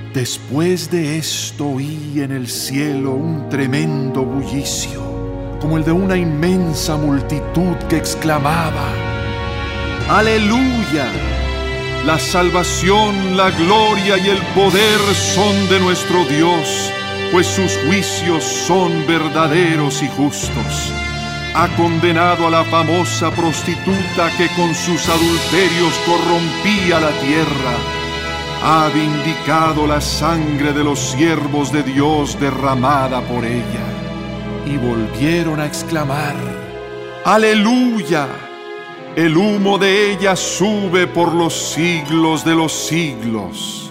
Después de esto oí en el cielo un tremendo bullicio, como el de una inmensa multitud que exclamaba: ¡Aleluya! La salvación, la gloria y el poder son de nuestro Dios, pues sus juicios son verdaderos y justos. Ha condenado a la famosa prostituta que con sus adulterios corrompía la tierra. Ha vindicado la sangre de los siervos de Dios derramada por ella. Y volvieron a exclamar: ¡Aleluya! El humo de ella sube por los siglos de los siglos.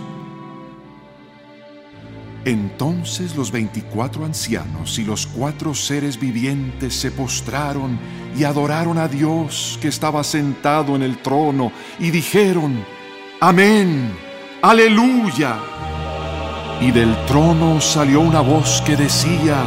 Entonces los 24 ancianos y los 4 seres vivientes se postraron y adoraron a Dios que estaba sentado en el trono y dijeron: ¡Amén! ¡Aleluya! Y del trono salió una voz que decía: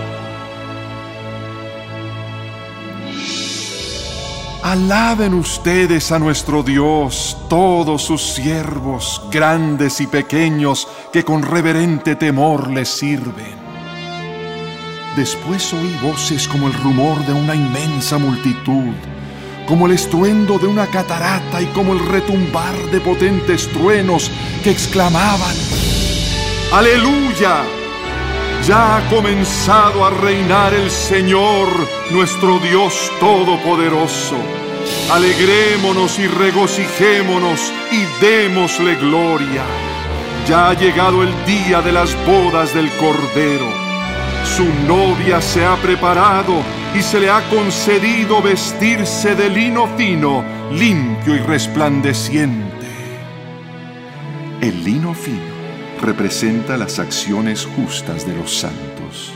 alaben ustedes a nuestro Dios, todos sus siervos, grandes y pequeños, que con reverente temor les sirven. Después oí voces como el rumor de una inmensa multitud, como el estruendo de una catarata y como el retumbar de potentes truenos que exclamaban: ¡Aleluya! Ya ha comenzado a reinar el Señor, nuestro Dios Todopoderoso. Alegrémonos y regocijémonos y démosle gloria. Ya ha llegado el día de las bodas del Cordero. Su novia se ha preparado y se le ha concedido vestirse de lino fino, limpio y resplandeciente. El lino fino representa las acciones justas de los santos.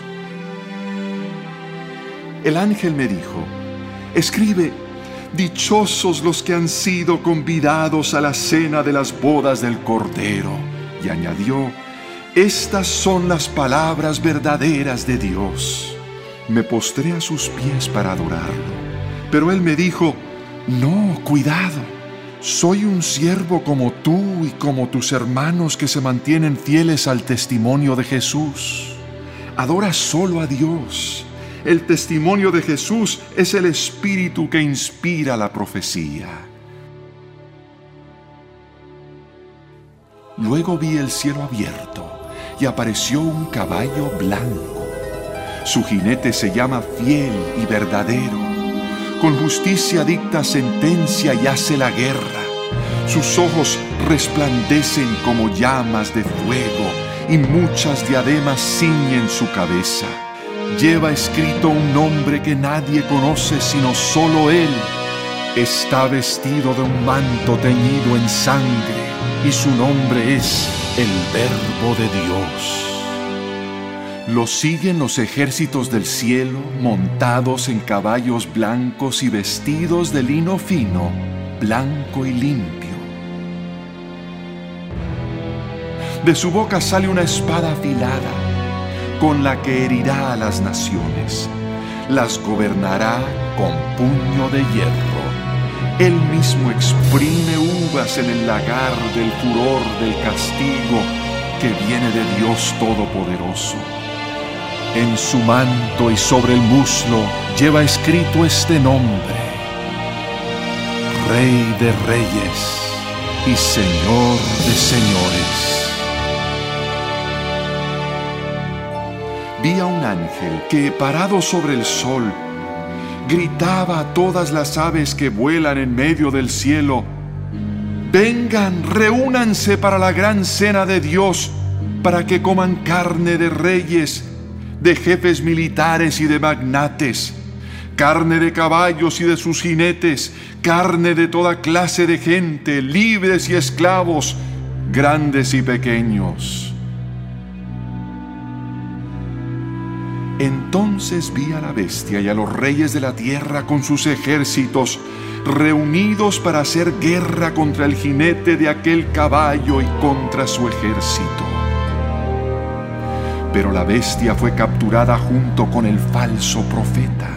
El ángel me dijo: escribe: dichosos los que han sido convidados a la cena de las bodas del Cordero. Y añadió: estas son las palabras verdaderas de Dios. Me postré a sus pies para adorarlo, pero él me dijo: no, cuidado. Soy un siervo como tú y como tus hermanos que se mantienen fieles al testimonio de Jesús. Adora solo a Dios. El testimonio de Jesús es el espíritu que inspira la profecía. Luego vi el cielo abierto y apareció un caballo blanco. Su jinete se llama Fiel y Verdadero. Con justicia dicta sentencia y hace la guerra. Sus ojos resplandecen como llamas de fuego y muchas diademas ciñen su cabeza. Lleva escrito un nombre que nadie conoce sino solo él. Está vestido de un manto teñido en sangre y su nombre es el Verbo de Dios. Lo siguen los ejércitos del cielo, montados en caballos blancos y vestidos de lino fino, blanco y limpio. De su boca sale una espada afilada, con la que herirá a las naciones. Las gobernará con puño de hierro. Él mismo exprime uvas en el lagar del furor del castigo que viene de Dios Todopoderoso. En su manto y sobre el muslo lleva escrito este nombre: Rey de Reyes y Señor de Señores. Vi a un ángel que, parado sobre el sol, gritaba a todas las aves que vuelan en medio del cielo: vengan, reúnanse para la gran cena de Dios, para que coman carne de reyes, de jefes militares y de magnates, carne de caballos y de sus jinetes, carne de toda clase de gente, libres y esclavos, grandes y pequeños. Entonces vi a la bestia y a los reyes de la tierra con sus ejércitos, reunidos para hacer guerra contra el jinete de aquel caballo y contra su ejército. Pero la bestia fue capturada junto con el falso profeta.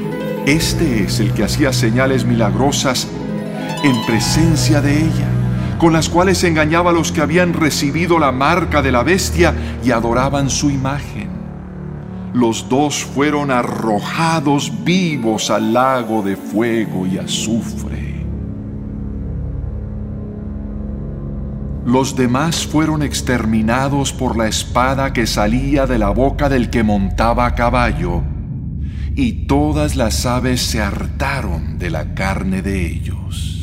Este es el que hacía señales milagrosas en presencia de ella, con las cuales engañaba a los que habían recibido la marca de la bestia y adoraban su imagen. Los dos fueron arrojados vivos al lago de fuego y azufre. Los demás fueron exterminados por la espada que salía de la boca del que montaba a caballo, y todas las aves se hartaron de la carne de ellos.